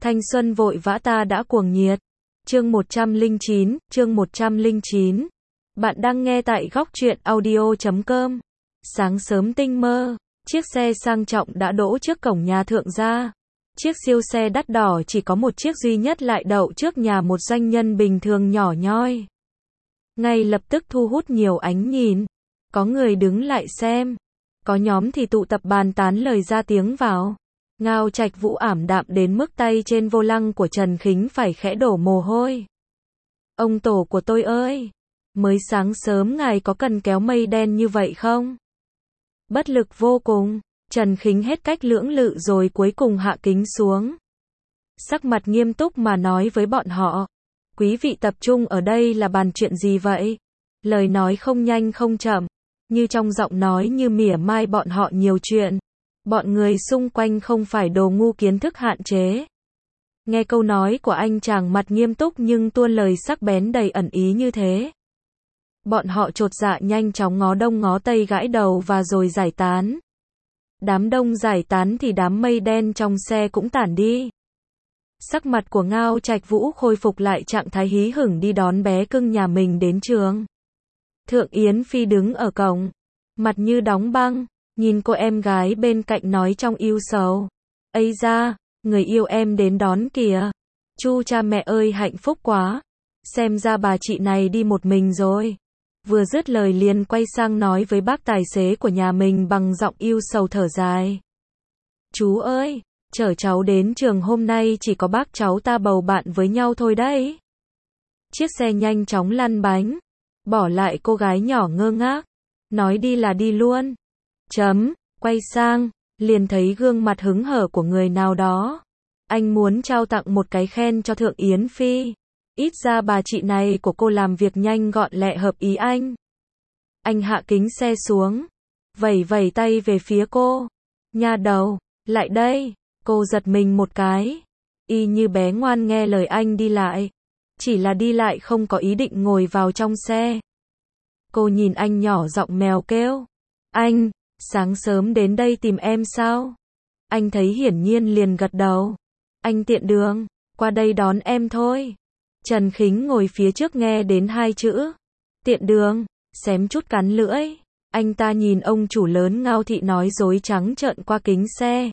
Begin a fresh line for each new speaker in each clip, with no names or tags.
Thanh xuân vội vã ta đã cuồng nhiệt. Chương 109. Bạn đang nghe tại góc truyện audio.com. Sáng sớm tinh mơ, chiếc xe sang trọng đã đỗ trước cổng nhà Thượng gia. Chiếc siêu xe đắt đỏ chỉ có một chiếc duy nhất lại đậu trước nhà một doanh nhân bình thường nhỏ nhoi. Ngay lập tức thu hút nhiều ánh nhìn. Có người đứng lại xem, có nhóm thì tụ tập bàn tán lời ra tiếng vào. Ngao Trạch Vũ ảm đạm đến mức tay trên vô lăng của Trần Khính phải khẽ đổ mồ hôi. Ông tổ của tôi ơi! Mới sáng sớm ngài có cần kéo mây đen như vậy không? Bất lực vô cùng, Trần Khính hết cách lưỡng lự rồi cuối cùng hạ kính xuống. Sắc mặt nghiêm túc mà nói với bọn họ. Quý vị tập trung ở đây là bàn chuyện gì vậy? Lời nói không nhanh không chậm, như trong giọng nói như mỉa mai bọn họ nhiều chuyện. Bọn người xung quanh không phải đồ ngu kiến thức hạn chế. Nghe câu nói của anh chàng mặt nghiêm túc nhưng tuôn lời sắc bén đầy ẩn ý như thế. Bọn họ chột dạ nhanh chóng ngó đông ngó tây gãi đầu và rồi giải tán. Đám đông giải tán thì đám mây đen trong xe cũng tản đi. Sắc mặt của Ngao Trạch Vũ khôi phục lại trạng thái hí hửng đi đón bé cưng nhà mình đến trường. Thượng Yến Phi đứng ở cổng, mặt như đóng băng, nhìn cô em gái bên cạnh nói trong ưu sầu. Ây da, người yêu em đến đón kìa. Chu cha mẹ ơi hạnh phúc quá. Xem ra bà chị này đi một mình rồi. Vừa dứt lời liền quay sang nói với bác tài xế của nhà mình bằng giọng ưu sầu thở dài. Chú ơi, chở cháu đến trường hôm nay chỉ có bác cháu ta bầu bạn với nhau thôi đấy. Chiếc xe nhanh chóng lăn bánh, bỏ lại cô gái nhỏ ngơ ngác. Nói đi là đi luôn. Quay sang, liền thấy gương mặt hứng hở của người nào đó. Anh muốn trao tặng một cái khen cho Thượng Yến Phi. Ít ra bà chị này của cô làm việc nhanh gọn lẹ hợp ý anh. Anh hạ kính xe xuống, vẩy vẩy tay về phía cô. Nha đầu, lại đây. Cô giật mình một cái. Y như bé ngoan nghe lời anh đi lại. Chỉ là đi lại không có ý định ngồi vào trong xe. Cô nhìn anh nhỏ giọng mèo kêu. Anh, sáng sớm đến đây tìm em sao? Anh thấy hiển nhiên liền gật đầu. Anh tiện đường, qua đây đón em thôi. Trần Khính ngồi phía trước nghe đến hai chữ tiện đường, xém chút cắn lưỡi. Anh ta nhìn ông chủ lớn Ngao Thị nói dối trắng trợn qua kính xe.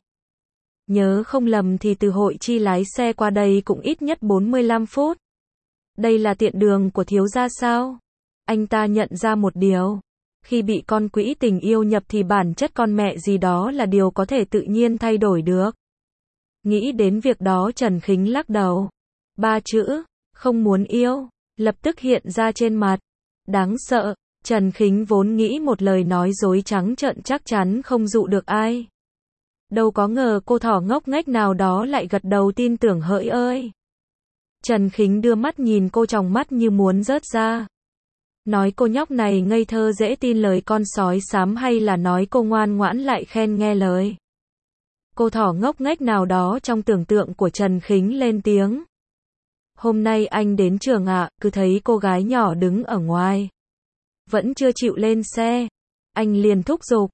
Nhớ không lầm thì từ Hội Chi lái xe qua đây cũng ít nhất 45 phút. Đây là tiện đường của thiếu gia sao? Anh ta nhận ra một điều. Khi bị con quỹ tình yêu nhập thì bản chất con mẹ gì đó là điều có thể tự nhiên thay đổi được. Nghĩ đến việc đó Trần Khính lắc đầu. Ba chữ, không muốn yêu, lập tức hiện ra trên mặt. Đáng sợ, Trần Khính vốn nghĩ một lời nói dối trắng trợn chắc chắn không dụ được ai. Đâu có ngờ cô thỏ ngốc nghếch nào đó lại gật đầu tin tưởng hỡi ơi. Trần Khính đưa mắt nhìn cô tròng mắt như muốn rớt ra. Nói cô nhóc này ngây thơ dễ tin lời con sói xám hay là nói cô ngoan ngoãn lại khen nghe lời. Cô thỏ ngốc nghếch nào đó trong tưởng tượng của Trần Khính lên tiếng. Hôm nay anh đến trường ạ, cứ thấy cô gái nhỏ đứng ở ngoài. Vẫn chưa chịu lên xe. Anh liền thúc giục,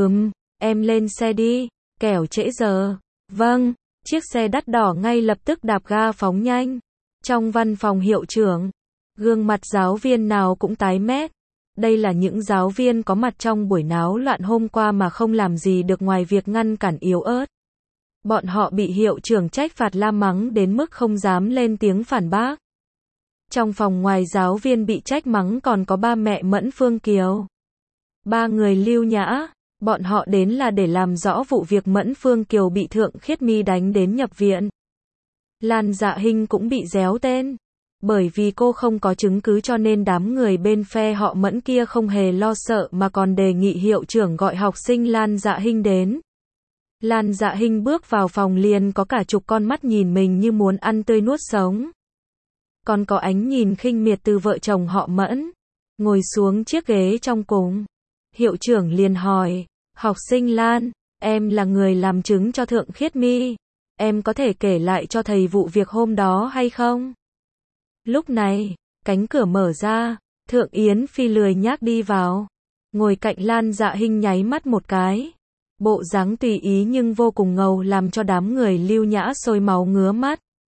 em lên xe đi, kẻo trễ giờ. Vâng, chiếc xe đắt đỏ ngay lập tức đạp ga phóng nhanh. Trong văn phòng hiệu trưởng, gương mặt giáo viên nào cũng tái mét. Đây là những giáo viên có mặt trong buổi náo loạn hôm qua mà không làm gì được ngoài việc ngăn cản yếu ớt. Bọn họ bị hiệu trưởng trách phạt la mắng đến mức không dám lên tiếng phản bác. Trong phòng ngoài giáo viên bị trách mắng còn có ba mẹ Mẫn Phương Kiều. Ba người Lưu Nhã, bọn họ đến là để làm rõ vụ việc Mẫn Phương Kiều bị Thượng Khiết Mi đánh đến nhập viện. Lan Dạ Hinh cũng bị réo tên. Bởi vì cô không có chứng cứ cho nên đám người bên phe họ Mẫn kia không hề lo sợ mà còn đề nghị hiệu trưởng gọi học sinh Lan Dạ Hinh đến. Lan Dạ Hinh bước vào phòng liền có cả chục con mắt nhìn mình như muốn ăn tươi nuốt sống. Còn có ánh nhìn khinh miệt từ vợ chồng họ Mẫn. Ngồi xuống chiếc ghế trong cùng. Hiệu trưởng liền hỏi, học sinh Lan, em là người làm chứng cho Thượng Khiết Mi. Em có thể kể lại cho thầy vụ việc hôm đó hay không? Lúc này, cánh cửa mở ra, Thượng Yến Phi lười nhác đi vào. Ngồi cạnh Lan Dạ Hinh nháy mắt một cái. Bộ dáng tùy ý nhưng vô cùng ngầu làm cho đám người Lưu Nhã sôi máu ngứa mắt.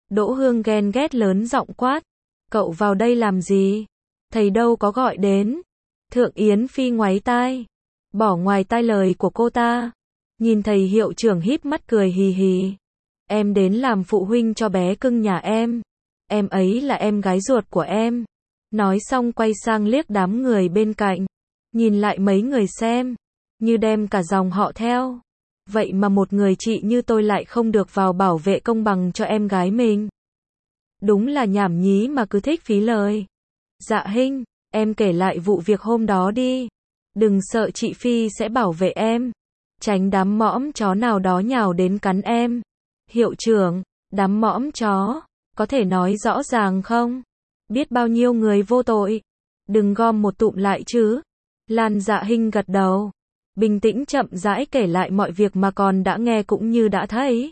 Đỗ Hương ghen ghét lớn giọng quát. Cậu vào đây làm gì? Thầy đâu có gọi đến. Thượng Yến Phi ngoáy tai. Bỏ ngoài tai lời của cô ta. Nhìn thầy hiệu trưởng híp mắt cười hì hì. Em đến làm phụ huynh cho bé cưng nhà em. Em ấy là em gái ruột của em. Nói xong quay sang liếc đám người bên cạnh. Nhìn lại mấy người xem. Như đem cả dòng họ theo. Vậy mà một người chị như tôi lại không được vào bảo vệ công bằng cho em gái mình. Đúng là nhảm nhí mà cứ thích phí lời. Dạ Hinh, em kể lại vụ việc hôm đó đi. Đừng sợ chị Phi sẽ bảo vệ em. Tránh đám mõm chó nào đó nhào đến cắn em. Hiệu trưởng, đám mõm chó, có thể nói rõ ràng không? Biết bao nhiêu người vô tội. Đừng gom một tụm lại chứ. Lan Dạ Hinh gật đầu. Bình tĩnh chậm rãi kể lại mọi việc mà con đã nghe cũng như đã thấy.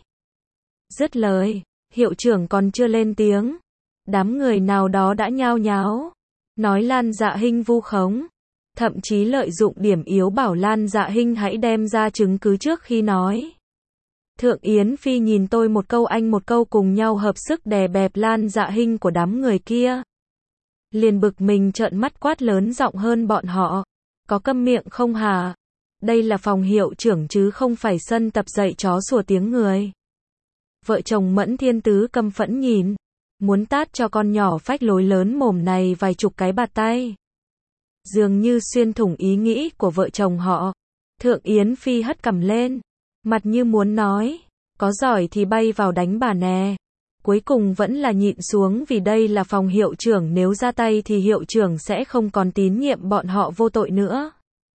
Dứt lời, hiệu trưởng còn chưa lên tiếng. Đám người nào đó đã nhao nháo. Nói Lan Dạ Hinh vu khống. Thậm chí lợi dụng điểm yếu bảo Lan Dạ Hinh hãy đem ra chứng cứ trước khi nói. Thượng Yến Phi nhìn tôi một câu anh một câu cùng nhau hợp sức đè bẹp Lan Dạ Hinh của đám người kia. Liền bực mình trợn mắt quát lớn giọng hơn bọn họ. Có câm miệng không hả? Đây là phòng hiệu trưởng chứ không phải sân tập dạy chó sủa tiếng người. Vợ chồng Mẫn Thiên Tứ căm phẫn nhìn. Muốn tát cho con nhỏ phách lối lớn mồm này vài chục cái bạt tay. Dường như xuyên thủng ý nghĩ của vợ chồng họ. Thượng Yến Phi hất cằm lên. Mặt như muốn nói. Có giỏi thì bay vào đánh bà nè. Cuối cùng vẫn là nhịn xuống vì đây là phòng hiệu trưởng, nếu ra tay thì hiệu trưởng sẽ không còn tín nhiệm bọn họ vô tội nữa.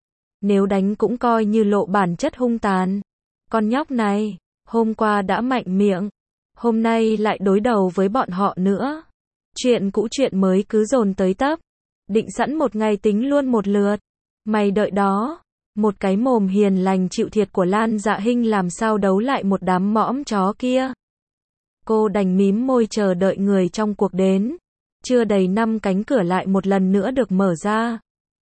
Nếu đánh cũng coi như lộ bản chất hung tàn. Con nhóc này, hôm qua đã mạnh miệng. Hôm nay lại đối đầu với bọn họ nữa. Chuyện cũ chuyện mới cứ dồn tới tấp. Định sẵn một ngày tính luôn một lượt. Mày đợi đó. Một cái mồm hiền lành chịu thiệt của Lan Dạ Hinh làm sao đấu lại một đám mõm chó kia. Cô đành mím môi chờ đợi người trong cuộc đến. Chưa đầy 5 cánh cửa lại một lần nữa được mở ra.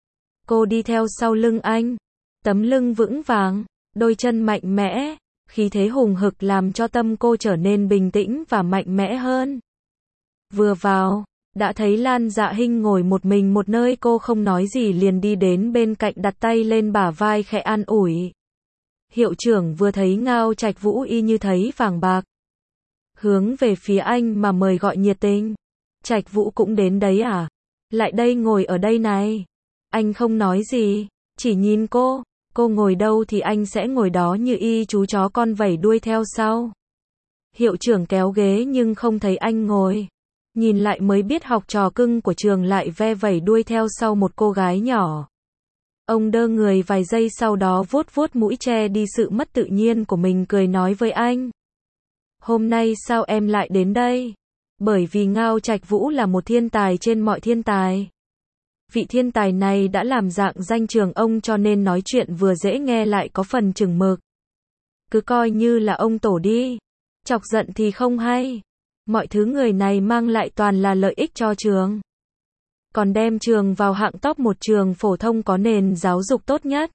Cô đi theo sau lưng anh. Tấm lưng vững vàng, đôi chân mạnh mẽ, khí thế hùng hực làm cho tâm cô trở nên bình tĩnh và mạnh mẽ hơn. Vừa vào, đã thấy Lan Dạ Hinh ngồi một mình một nơi, cô không nói gì liền đi đến bên cạnh đặt tay lên bả vai khẽ an ủi. Hiệu trưởng vừa thấy Ngao Trạch Vũ y như thấy vàng bạc. Hướng về phía anh mà mời gọi nhiệt tình. Trạch Vũ cũng đến đấy à? Lại đây ngồi ở đây này. Anh không nói gì, chỉ nhìn cô ngồi đâu thì anh sẽ ngồi đó như y chú chó con vẩy đuôi theo sau. Hiệu trưởng kéo ghế nhưng không thấy anh ngồi. Nhìn lại mới biết học trò cưng của trường lại ve vẩy đuôi theo sau một cô gái nhỏ. Ông đơ người vài giây sau đó vuốt vuốt mũi che đi sự mất tự nhiên của mình, cười nói với anh. Hôm nay sao em lại đến đây? Bởi vì Ngao Trạch Vũ là một thiên tài trên mọi thiên tài. Vị thiên tài này đã làm rạng danh trường ông cho nên nói chuyện vừa dễ nghe lại có phần chừng mực. Cứ coi như là ông tổ đi. Chọc giận thì không hay. Mọi thứ người này mang lại toàn là lợi ích cho trường. Còn đem trường vào hạng top một trường phổ thông có nền giáo dục tốt nhất.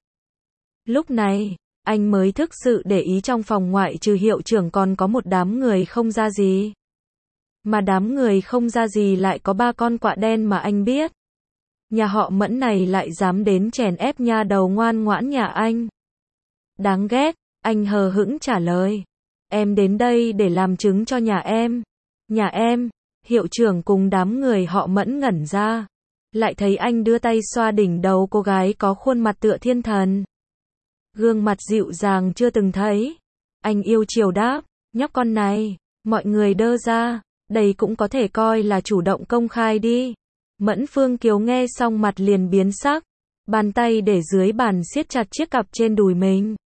Lúc này, anh mới thực sự để ý trong phòng ngoại trừ hiệu trưởng còn có một đám người không ra gì. Mà đám người không ra gì lại có 3 con quạ đen mà anh biết. Nhà họ Mẫn này lại dám đến chèn ép nha đầu ngoan ngoãn nhà anh. Đáng ghét, anh hờ hững trả lời. Em đến đây để làm chứng cho nhà em. Nhà em, hiệu trưởng cùng đám người họ Mẫn ngẩn ra. Lại thấy anh đưa tay xoa đỉnh đầu cô gái có khuôn mặt tựa thiên thần. Gương mặt dịu dàng chưa từng thấy. Anh yêu chiều đáp, nhóc con này, mọi người đơ ra, đây cũng có thể coi là chủ động công khai đi. Mẫn Phương Kiều nghe xong mặt liền biến sắc, bàn tay để dưới bàn siết chặt chiếc cặp trên đùi mình.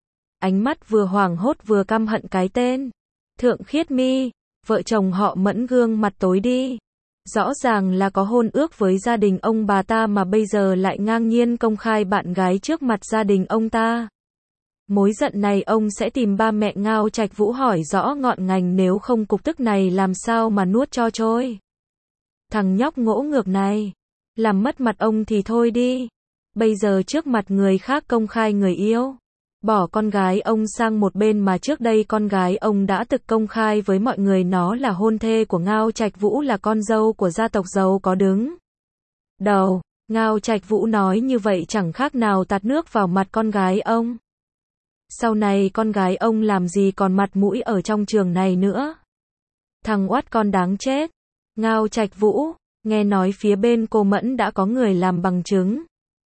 Ánh mắt vừa hoảng hốt vừa căm hận cái tên. Thượng Khiết Mi, vợ chồng họ Mẫn gương mặt tối đi. Rõ ràng là có hôn ước với gia đình ông bà ta mà bây giờ lại ngang nhiên công khai bạn gái trước mặt gia đình ông ta. Mối giận này ông sẽ tìm ba mẹ Ngao Trạch Vũ hỏi rõ ngọn ngành, nếu không cục tức này làm sao mà nuốt cho trôi. Thằng nhóc ngỗ ngược này, làm mất mặt ông thì thôi đi. Bây giờ trước mặt người khác công khai người yêu. Bỏ con gái ông sang một bên mà trước đây con gái ông đã thực công khai với mọi người nó là hôn thê của Ngao Trạch Vũ, là con dâu của gia tộc giàu có đứng đầu. Ngao Trạch Vũ nói như vậy chẳng khác nào tạt nước vào mặt con gái ông. Sau này con gái ông làm gì còn mặt mũi ở trong trường này nữa. Thằng oát con đáng chết. Ngao Trạch Vũ, nghe nói phía bên cô Mẫn đã có người làm bằng chứng.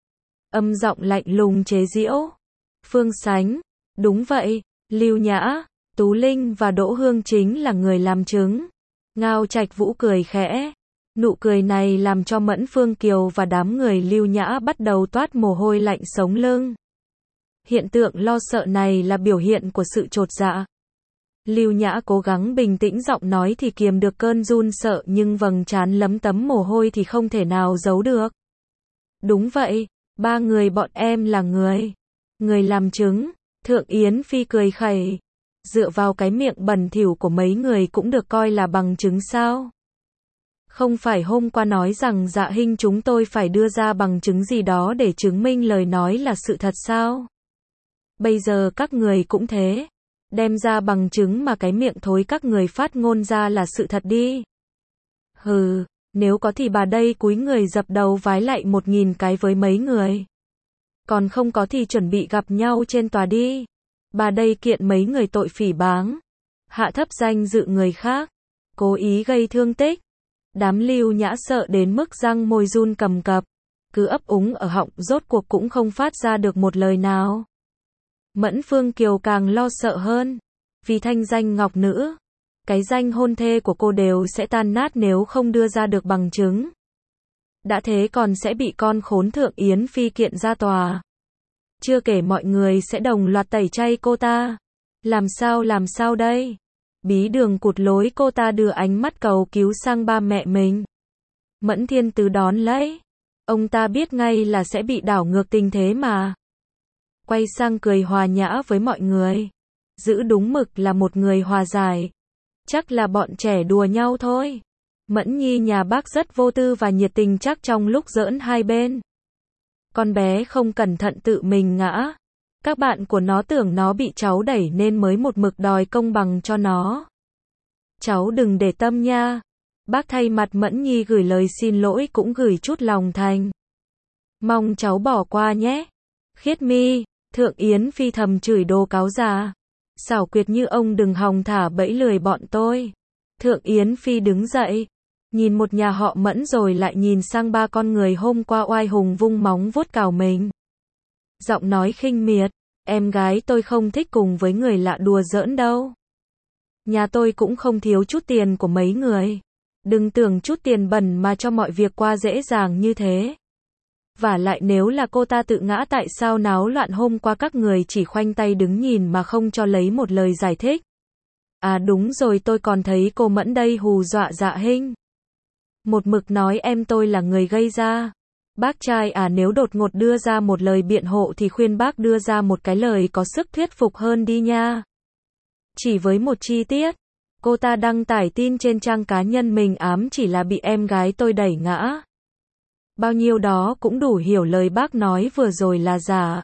Âm giọng lạnh lùng chế giễu. Phương Sánh, đúng vậy, Lưu Nhã, Tú Linh và Đỗ Hương chính là người làm chứng. Ngao Trạch Vũ cười khẽ. Nụ cười này làm cho Mẫn Phương Kiều và đám người Lưu Nhã bắt đầu toát mồ hôi lạnh sống lưng. Hiện tượng lo sợ này là biểu hiện của sự chột dạ. Lưu Nhã cố gắng bình tĩnh, giọng nói thì kiềm được cơn run sợ, nhưng vầng trán lấm tấm mồ hôi thì không thể nào giấu được. Đúng vậy, ba người bọn em là người làm chứng. Thượng Yến Phi cười khẩy. Dựa vào cái miệng bẩn thỉu của mấy người cũng được coi là bằng chứng sao? Không phải hôm qua nói rằng Dạ Hinh chúng tôi phải đưa ra bằng chứng gì đó để chứng minh lời nói là sự thật sao? Bây giờ các người cũng thế. Đem ra bằng chứng mà cái miệng thối các người phát ngôn ra là sự thật đi. Hừ, nếu có thì bà đây cúi người dập đầu vái lạy 1000 cái với mấy người. Còn không có thì chuẩn bị gặp nhau trên tòa đi. Bà đây kiện mấy người tội phỉ báng, hạ thấp danh dự người khác, cố ý gây thương tích. Đám Lưu Nhã sợ đến mức răng môi run cầm cập, cứ ấp úng ở họng, rốt cuộc cũng không phát ra được một lời nào. Mẫn Phương Kiều càng lo sợ hơn, vì thanh danh ngọc nữ, cái danh hôn thê của cô đều sẽ tan nát nếu không đưa ra được bằng chứng. Đã thế còn sẽ bị con khốn Thượng Yến Phi kiện ra tòa. Chưa kể mọi người sẽ đồng loạt tẩy chay cô ta. Làm sao đây? Bí Đường cụt lối, cô ta đưa ánh mắt cầu cứu sang ba mẹ mình. Mẫn Thiên Tứ đón lấy. Ông ta biết ngay là sẽ bị đảo ngược tình thế mà. Quay sang cười hòa nhã với mọi người. Giữ đúng mực là một người hòa giải. Chắc là bọn trẻ đùa nhau thôi. Mẫn Nhi nhà bác rất vô tư và nhiệt tình, chắc trong lúc giỡn hai bên. Con bé không cẩn thận tự mình ngã. Các bạn của nó tưởng nó bị cháu đẩy nên mới một mực đòi công bằng cho nó. Cháu đừng để tâm nha. Bác thay mặt Mẫn Nhi gửi lời xin lỗi, cũng gửi chút lòng thành. Mong cháu bỏ qua nhé. Khiết Mi, Thượng Yến Phi thầm chửi đồ cáo già. Xảo quyệt như ông đừng hòng thả bẫy lười bọn tôi. Thượng Yến Phi đứng dậy, nhìn một nhà họ Mẫn rồi lại nhìn sang ba con người hôm qua oai hùng vung móng vuốt cào mình. Giọng nói khinh miệt, em gái tôi không thích cùng với người lạ đùa giỡn đâu. Nhà tôi cũng không thiếu chút tiền của mấy người. Đừng tưởng chút tiền bẩn mà cho mọi việc qua dễ dàng như thế. Vả lại nếu là cô ta tự ngã, tại sao náo loạn hôm qua các người chỉ khoanh tay đứng nhìn mà không cho lấy một lời giải thích? À đúng rồi, tôi còn thấy cô Mẫn đây hù dọa Dạ Hinh. Một mực nói em tôi là người gây ra. Bác trai à, nếu đột ngột đưa ra một lời biện hộ thì khuyên bác đưa ra một cái lời có sức thuyết phục hơn đi nha. Chỉ với một chi tiết, cô ta đăng tải tin trên trang cá nhân mình ám chỉ là bị em gái tôi đẩy ngã. Bao nhiêu đó cũng đủ hiểu lời bác nói vừa rồi là giả.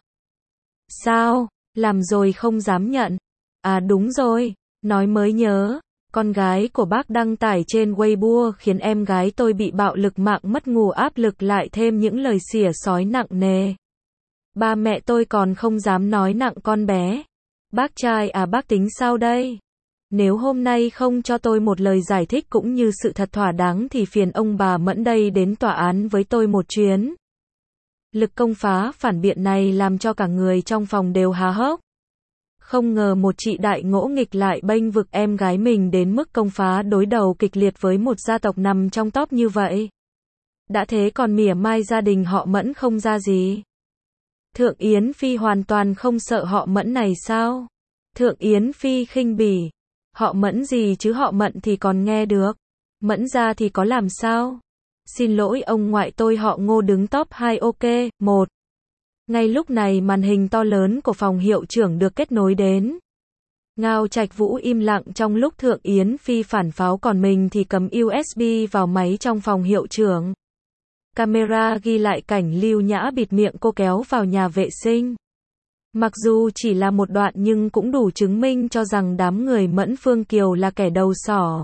Sao? Làm rồi không dám nhận. À đúng rồi, nói mới nhớ. Con gái của bác đăng tải trên Weibo khiến em gái tôi bị bạo lực mạng, mất ngủ, áp lực, lại thêm những lời xỉa xói nặng nề. Ba mẹ tôi còn không dám nói nặng con bé. Bác trai à, bác tính sao đây? Nếu hôm nay không cho tôi một lời giải thích cũng như sự thật thỏa đáng thì phiền ông bà Mẫn đây đến tòa án với tôi một chuyến. Lực công phá phản biện này làm cho cả người trong phòng đều há hốc. Không ngờ một chị đại ngỗ nghịch lại bênh vực em gái mình đến mức công phá đối đầu kịch liệt với một gia tộc nằm trong top như vậy. Đã thế còn mỉa mai gia đình họ Mẫn không ra gì. Thượng Yến Phi hoàn toàn không sợ họ Mẫn này sao? Thượng Yến Phi khinh bỉ. Họ Mẫn gì chứ, họ Mẫn thì còn nghe được. Mẫn ra thì có làm sao? Xin lỗi ông ngoại, tôi họ Ngô đứng top 2 ok, 1. Ngay lúc này màn hình to lớn của phòng hiệu trưởng được kết nối đến. Ngao Trạch Vũ im lặng trong lúc Thượng Yến Phi phản pháo, còn mình thì cầm USB vào máy trong phòng hiệu trưởng. Camera ghi lại cảnh Lưu Nhã bịt miệng cô kéo vào nhà vệ sinh. Mặc dù chỉ là một đoạn nhưng cũng đủ chứng minh cho rằng đám người Mẫn Phương Kiều là kẻ đầu sỏ.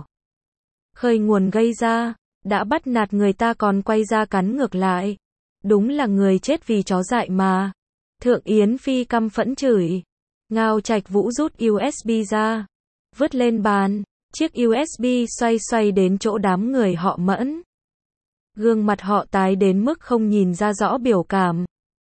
Khơi nguồn gây ra, đã bắt nạt người ta còn quay ra cắn ngược lại. Đúng là người chết vì chó dại mà. Thượng Yến Phi căm phẫn chửi. Ngao Trạch Vũ rút USB ra, vứt lên bàn, chiếc USB xoay xoay đến chỗ đám người họ Mẫn. Gương mặt họ tái đến mức không nhìn ra rõ biểu cảm.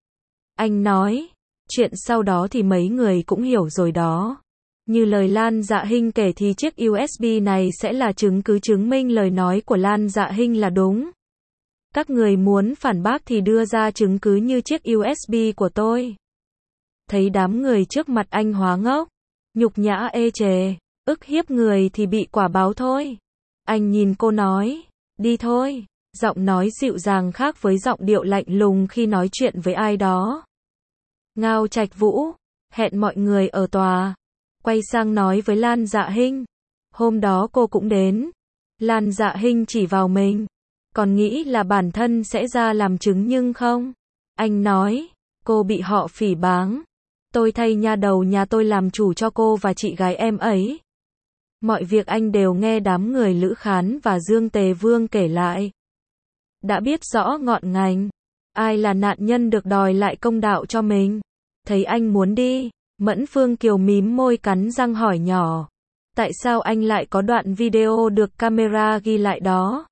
Anh nói, chuyện sau đó thì mấy người cũng hiểu rồi đó. Như lời Lan Dạ Hinh kể thì chiếc USB này sẽ là chứng cứ chứng minh lời nói của Lan Dạ Hinh là đúng. Các người muốn phản bác thì đưa ra chứng cứ như chiếc USB của tôi. Thấy đám người trước mặt anh hóa ngốc, nhục nhã ê chề, ức hiếp người thì bị quả báo thôi. Anh nhìn cô nói, đi thôi, giọng nói dịu dàng khác với giọng điệu lạnh lùng khi nói chuyện với ai đó. Ngao Trạch Vũ, hẹn mọi người ở tòa. Quay sang nói với Lan Dạ Hinh, hôm đó cô cũng đến. Lan Dạ Hinh chỉ vào mình, còn nghĩ là bản thân sẽ ra làm chứng nhưng không. Anh nói, cô bị họ phỉ báng. Tôi thay nha đầu nhà tôi làm chủ cho cô và chị gái em ấy. Mọi việc anh đều nghe đám người Lữ Khán và Dương Tề Vương kể lại. Đã biết rõ ngọn ngành, ai là nạn nhân được đòi lại công đạo cho mình. Thấy anh muốn đi, Mẫn Phương Kiều mím môi cắn răng hỏi nhỏ. Tại sao anh lại có đoạn video được camera ghi lại đó?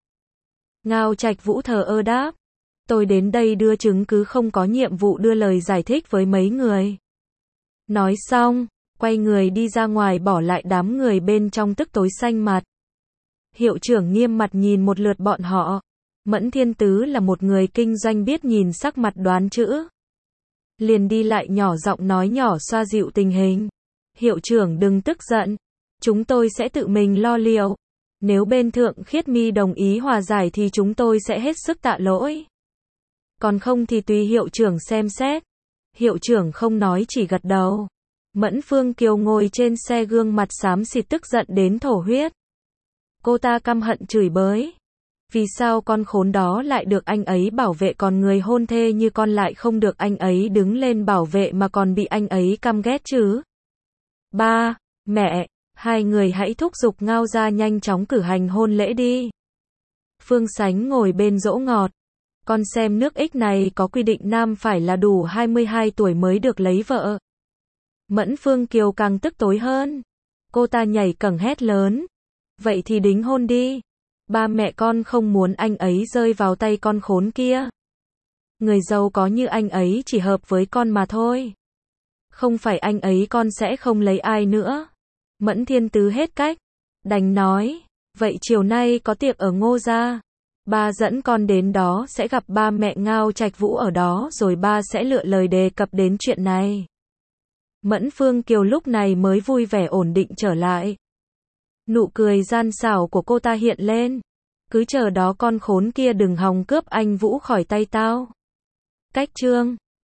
Ngao Trạch Vũ thờ ơ đáp. Tôi đến đây đưa chứng cứ không có nhiệm vụ đưa lời giải thích với mấy người. Nói xong, quay người đi ra ngoài bỏ lại đám người bên trong tức tối xanh mặt. Hiệu trưởng nghiêm mặt nhìn một lượt bọn họ. Mẫn Thiên Tứ là một người kinh doanh biết nhìn sắc mặt đoán chữ. Liền đi lại nhỏ giọng nói nhỏ xoa dịu tình hình. Hiệu trưởng đừng tức giận. Chúng tôi sẽ tự mình lo liệu. Nếu bên Thượng Khiết Mi đồng ý hòa giải thì chúng tôi sẽ hết sức tạ lỗi. Còn không thì tùy hiệu trưởng xem xét. Hiệu trưởng không nói chỉ gật đầu. Mẫn Phương Kiều ngồi trên xe gương mặt xám xịt tức giận đến thổ huyết. Cô ta căm hận chửi bới. Vì sao con khốn đó lại được anh ấy bảo vệ còn người hôn thê như con lại không được anh ấy đứng lên bảo vệ mà còn bị anh ấy căm ghét chứ? Ba, mẹ, hai người hãy thúc giục Ngao gia nhanh chóng cử hành hôn lễ đi. Phương Sánh ngồi bên dỗ ngọt. Con xem nước Ích này có quy định nam phải là đủ 22 tuổi mới được lấy vợ. Mẫn Phương Kiều càng tức tối hơn. Cô ta nhảy cẫng hét lớn. Vậy thì đính hôn đi. Ba mẹ con không muốn anh ấy rơi vào tay con khốn kia. Người giàu có như anh ấy chỉ hợp với con mà thôi. Không phải anh ấy con sẽ không lấy ai nữa. Mẫn Thiên Tứ hết cách. Đành nói, vậy chiều nay có tiệc ở Ngô gia. Ba dẫn con đến đó sẽ gặp ba mẹ Ngao Trạch Vũ ở đó rồi ba sẽ lựa lời đề cập đến chuyện này. Mẫn Phương Kiều lúc này mới vui vẻ ổn định trở lại. Nụ cười gian xảo của cô ta hiện lên. Cứ chờ đó con khốn kia đừng hòng cướp anh Vũ khỏi tay tao. Cách chương